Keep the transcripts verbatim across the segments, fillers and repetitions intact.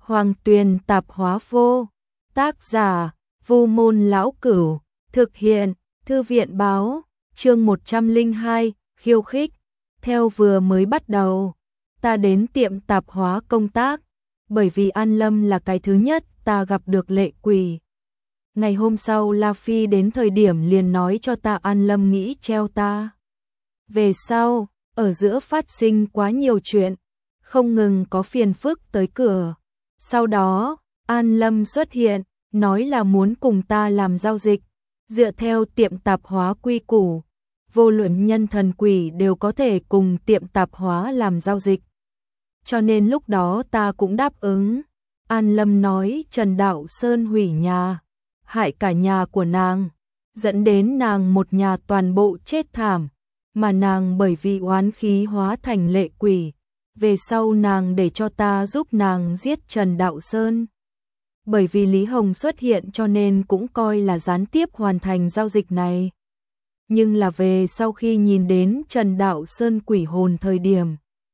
Hoàng Tuyền tạp hóa vô. Tác giả, Vu Môn Lão Cửu. Thực hiện, Thư viện báo. Chương một trăm lẻ hai, khiêu khích. Theo vừa mới bắt đầu, ta đến tiệm tạp hóa công tác, bởi vì An Lâm là cái thứ nhất ta gặp được lệ quỷ. Ngày hôm sau La Phi đến thời điểm liền nói cho ta An Lâm nghĩ treo ta. Về sau, ở giữa phát sinh quá nhiều chuyện, không ngừng có phiền phức tới cửa. Sau đó, An Lâm xuất hiện, nói là muốn cùng ta làm giao dịch, dựa theo tiệm tạp hóa quy củ, vô luận nhân thần quỷ đều có thể cùng tiệm tạp hóa làm giao dịch. Cho nên lúc đó ta cũng đáp ứng. An Lâm nói Trần Đạo Sơn hủy nhà, hại cả nhà của nàng, dẫn đến nàng một nhà toàn bộ chết thảm, mà nàng bởi vì oán khí hóa thành lệ quỷ. Về sau nàng để cho ta giúp nàng giết Trần Đạo Sơn. Bởi vì Lý Hồng xuất hiện cho nên cũng coi là gián tiếp hoàn thành giao dịch này. Nhưng là về sau khi nhìn đến Trần Đạo Sơn quỷ hồn thời điểm,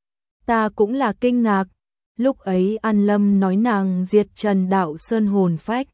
ta cũng là kinh ngạc. Lúc ấy An Lâm nói nàng diệt Trần Đạo Sơn hồn phách,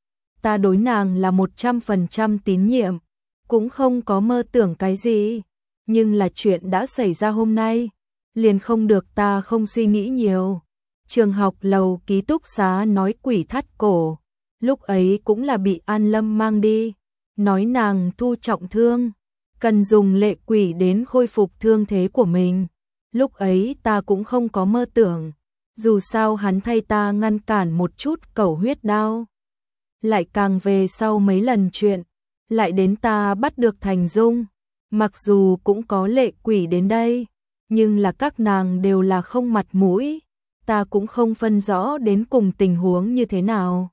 ta đối nàng là một trăm phần trăm tín nhiệm, cũng không có mơ tưởng cái gì. Nhưng là chuyện đã xảy ra hôm nay, liền không được ta không suy nghĩ nhiều. Trường học lầu ký túc xá nói quỷ thắt cổ, lúc ấy cũng là bị An Lâm mang đi, nói nàng thu trọng thương, cần dùng lệ quỷ đến khôi phục thương thế của mình. Lúc ấy ta cũng không có mơ tưởng, dù sao hắn thay ta ngăn cản một chút cẩu huyết đao. Lại càng về sau mấy lần chuyện, lại đến ta bắt được Thành Dung, mặc dù cũng có lệ quỷ đến đây, nhưng là các nàng đều là không mặt mũi, ta cũng không phân rõ đến cùng tình huống như thế nào.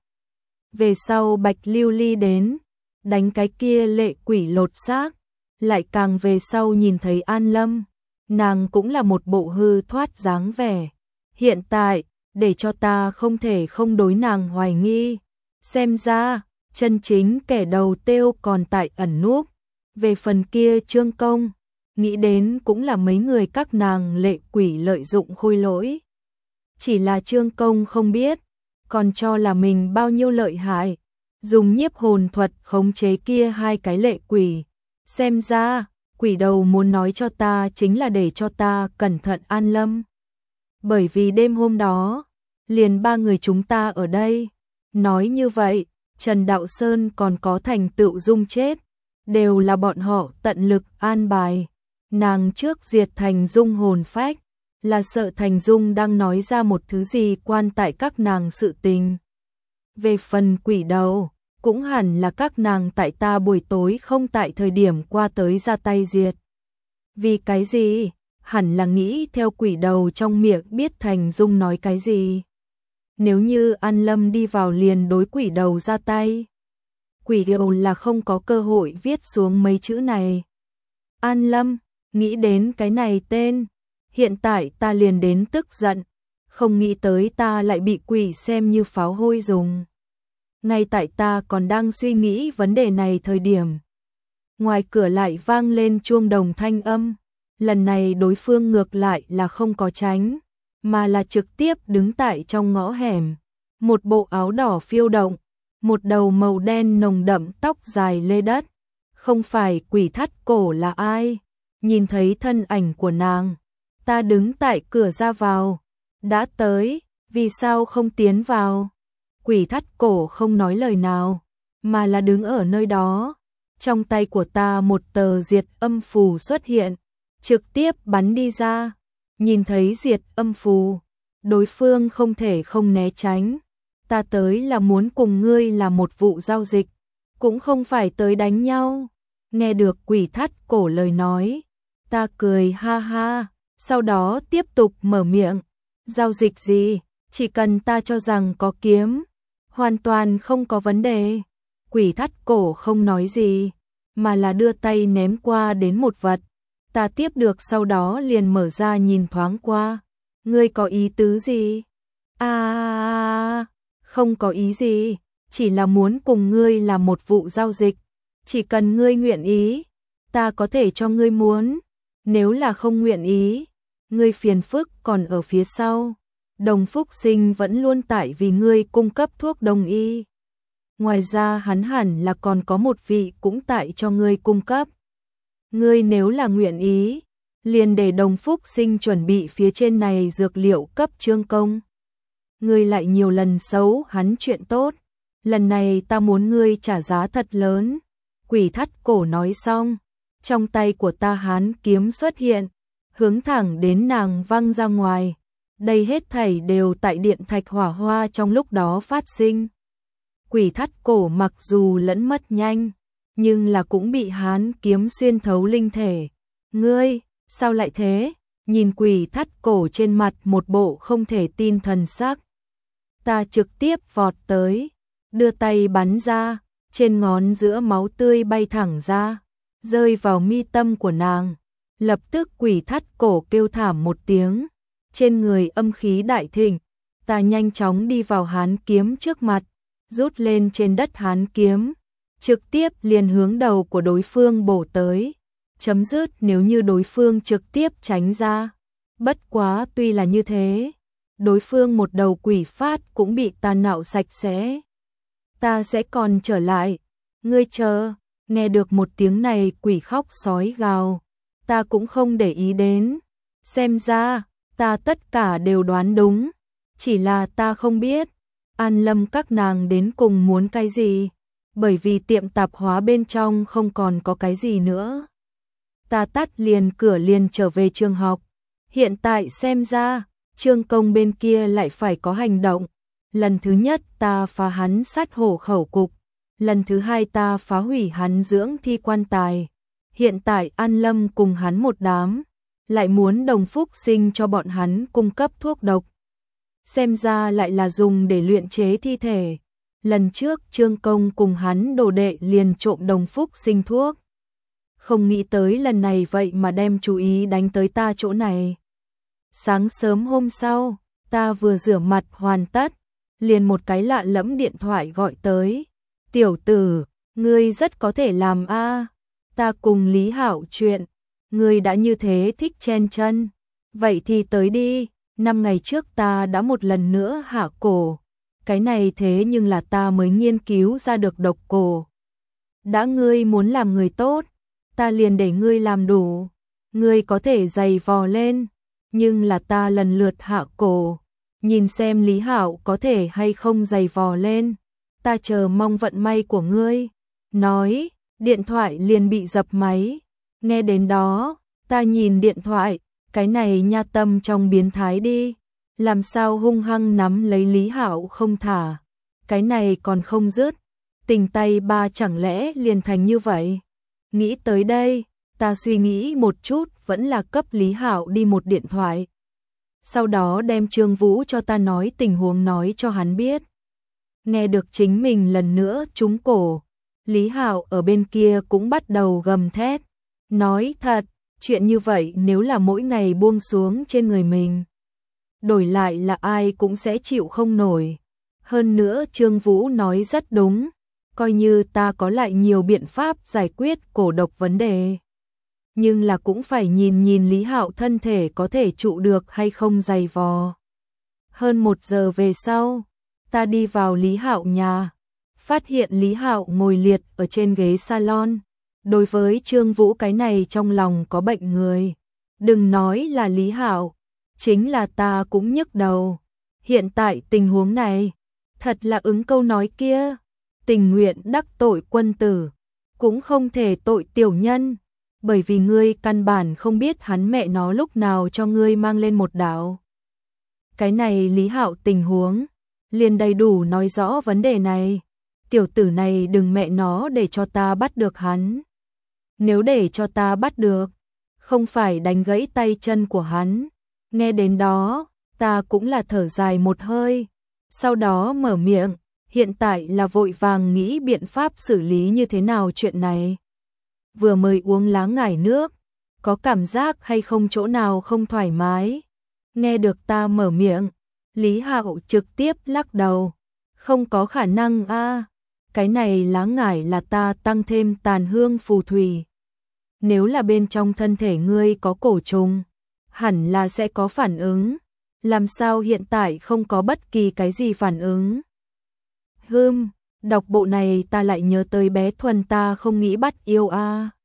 Về sau Bạch Lưu Ly đến, đánh cái kia lệ quỷ lột xác, lại càng về sau nhìn thấy An Lâm, nàng cũng là một bộ hư thoát dáng vẻ. Hiện tại, để cho ta không thể không đối nàng hoài nghi, xem ra, chân chính kẻ đầu tiêu còn tại ẩn núp. Về phần kia Trương Công, nghĩ đến cũng là mấy người các nàng lệ quỷ lợi dụng khôi lỗi. Chỉ là Trương Công không biết, còn cho là mình bao nhiêu lợi hại, dùng nhiếp hồn thuật khống chế kia hai cái lệ quỷ. Xem ra, quỷ đầu muốn nói cho ta chính là để cho ta cẩn thận An Lâm. Bởi vì đêm hôm đó, liền ba người chúng ta ở đây. Nói như vậy, Trần Đạo Sơn còn có Thành Tựu Dung chết, đều là bọn họ tận lực an bài. Nàng trước diệt Thành Dung hồn phách, là sợ Thành Dung đang nói ra một thứ gì quan tại các nàng sự tình. Về phần quỷ đầu, cũng hẳn là các nàng tại ta buổi tối không tại thời điểm qua tới ra tay diệt. Vì cái gì? Hẳn là nghĩ theo quỷ đầu trong miệng biết Thành Dung nói cái gì. Nếu như An Lâm đi vào liền đối quỷ đầu ra tay, quỷ đầu là không có cơ hội viết xuống mấy chữ này. An Lâm, nghĩ đến cái này tên, hiện tại ta liền đến tức giận, không nghĩ tới ta lại bị quỷ xem như pháo hôi dùng. Ngay tại ta còn đang suy nghĩ vấn đề này thời điểm, ngoài cửa lại vang lên chuông đồng thanh âm. Lần này đối phương ngược lại là không có tránh, mà là trực tiếp đứng tại trong ngõ hẻm, một bộ áo đỏ phiêu động, một đầu màu đen nồng đậm tóc dài lê đất. Không phải quỷ thắt cổ là ai? Nhìn thấy thân ảnh của nàng, ta đứng tại cửa ra vào, đã tới, vì sao không tiến vào? Quỷ thắt cổ không nói lời nào, mà là đứng ở nơi đó. Trong tay của ta một tờ diệt âm phù xuất hiện, trực tiếp bắn đi ra. Nhìn thấy diệt âm phù, đối phương không thể không né tránh. Ta tới là muốn cùng ngươi làm một vụ giao dịch, cũng không phải tới đánh nhau. Nghe được quỷ thắt cổ lời nói, ta cười ha ha, sau đó tiếp tục mở miệng. Giao dịch gì? Chỉ cần ta cho rằng có kiếm, hoàn toàn không có vấn đề. Quỷ thắt cổ không nói gì, mà là đưa tay ném qua đến một vật. Ta tiếp được sau đó liền mở ra nhìn thoáng qua. Ngươi có ý tứ gì? À, không có ý gì, chỉ là muốn cùng ngươi làm một vụ giao dịch. Chỉ cần ngươi nguyện ý, ta có thể cho ngươi muốn. Nếu là không nguyện ý, ngươi phiền phức còn ở phía sau. Đồng Phúc Sinh vẫn luôn tại vì ngươi cung cấp thuốc đông y. Ngoài ra hắn hẳn là còn có một vị cũng tại cho ngươi cung cấp. Ngươi nếu là nguyện ý, liền để Đồng Phúc Sinh chuẩn bị phía trên này dược liệu cấp Trương Công. Ngươi lại nhiều lần xấu hắn chuyện tốt, lần này ta muốn ngươi trả giá thật lớn. Quỷ Thắt Cổ nói xong, trong tay của ta hán kiếm xuất hiện, hướng thẳng đến nàng văng ra ngoài. Đây hết thảy đều tại điện thạch hỏa hoa trong lúc đó phát sinh. Quỷ Thắt Cổ mặc dù lẫn mất nhanh, nhưng là cũng bị hán kiếm xuyên thấu linh thể. Ngươi, sao lại thế? Nhìn Quỷ Thắt Cổ trên mặt một bộ không thể tin thần sắc. Ta trực tiếp vọt tới, đưa tay bắn ra, trên ngón giữa máu tươi bay thẳng ra, rơi vào mi tâm của nàng. Lập tức Quỷ Thắt Cổ kêu thảm một tiếng, trên người âm khí đại thịnh. Ta nhanh chóng đi vào hán kiếm trước mặt, rút lên trên đất hán kiếm, trực tiếp liền hướng đầu của đối phương bổ tới. Chấm dứt nếu như đối phương trực tiếp tránh ra. Bất quá tuy là như thế, đối phương một đầu quỷ phát cũng bị ta nạo sạch sẽ. Ta sẽ còn trở lại. Ngươi chờ. Nghe được một tiếng này quỷ khóc sói gào. Ta cũng không để ý đến. Xem ra, ta tất cả đều đoán đúng. Chỉ là ta không biết An Lâm các nàng đến cùng muốn cái gì. Bởi vì tiệm tạp hóa bên trong không còn có cái gì nữa. Ta tắt liền cửa liền trở về trường học. Hiện tại xem ra, Trương Công bên kia lại phải có hành động. Lần thứ nhất ta phá hắn sát hổ khẩu cục. Lần thứ hai ta phá hủy hắn dưỡng thi quan tài. Hiện tại An Lâm cùng hắn một đám, lại muốn Đồng Phúc Sinh cho bọn hắn cung cấp thuốc độc. Xem ra lại là dùng để luyện chế thi thể. Lần trước Trương Công cùng hắn đồ đệ liền trộm Đồng Phúc Sinh thuốc. Không nghĩ tới lần này vậy mà đem chú ý đánh tới ta chỗ này. Sáng sớm hôm sau, ta vừa rửa mặt hoàn tất, liền một cái lạ lẫm điện thoại gọi tới. Tiểu tử, ngươi rất có thể làm a. Ta cùng Lý Hạo chuyện, ngươi đã như thế thích chen chân. Vậy thì tới đi, năm ngày trước ta đã một lần nữa hạ cổ. Cái này thế nhưng là ta mới nghiên cứu ra được độc cổ. Đã ngươi muốn làm người tốt, ta liền để ngươi làm đủ. Ngươi có thể giày vò lên, nhưng là ta lần lượt hạ cổ. Nhìn xem Lý Hạo có thể hay không giày vò lên. Ta chờ mong vận may của ngươi. Nói, điện thoại liền bị dập máy. Nghe đến đó, ta nhìn điện thoại, cái này nha tâm trong biến thái đi. Làm sao hung hăng nắm lấy Lý Hạo không thả. Cái này còn không dứt. Tình tay ba chẳng lẽ liền thành như vậy. Nghĩ tới đây, ta suy nghĩ một chút vẫn là cấp Lý Hạo đi một điện thoại. Sau đó đem Trương Vũ cho ta nói tình huống nói cho hắn biết. Nghe được chính mình lần nữa trúng cổ, Lý Hạo ở bên kia cũng bắt đầu gầm thét. Nói thật, chuyện như vậy nếu là mỗi ngày buông xuống trên người mình, đổi lại là ai cũng sẽ chịu không nổi. Hơn nữa Trương Vũ nói rất đúng, coi như ta có lại nhiều biện pháp giải quyết cổ độc vấn đề. Nhưng là cũng phải nhìn nhìn Lý Hạo thân thể có thể trụ được hay không dày vò. Hơn một giờ về sau, ta đi vào Lý Hạo nhà, phát hiện Lý Hạo ngồi liệt ở trên ghế salon. Đối với Trương Vũ cái này trong lòng có bệnh người. Đừng nói là Lý Hạo, chính là ta cũng nhức đầu. Hiện tại tình huống này, thật là ứng câu nói kia. Tình nguyện đắc tội quân tử, cũng không thể tội tiểu nhân. Bởi vì ngươi căn bản không biết hắn mẹ nó lúc nào cho ngươi mang lên một đạo. Cái này Lý Hạo tình huống, liền đầy đủ nói rõ vấn đề này. Tiểu tử này đừng mẹ nó để cho ta bắt được hắn. Nếu để cho ta bắt được, không phải đánh gãy tay chân của hắn. Nghe đến đó, ta cũng là thở dài một hơi. Sau đó mở miệng, hiện tại là vội vàng nghĩ biện pháp xử lý như thế nào chuyện này. Vừa mới uống lá ngải nước, có cảm giác hay không chỗ nào không thoải mái. Nghe được ta mở miệng, Lý Hạo trực tiếp lắc đầu. Không có khả năng a, cái này lá ngải là ta tăng thêm tàn hương phù thủy. Nếu là bên trong thân thể ngươi có cổ trùng, hẳn là sẽ có phản ứng. làm sao hiện tại không có bất kỳ cái gì phản ứng. Hừm, đọc bộ này ta lại nhớ tới bé Thuần ta không nghĩ bắt yêu a.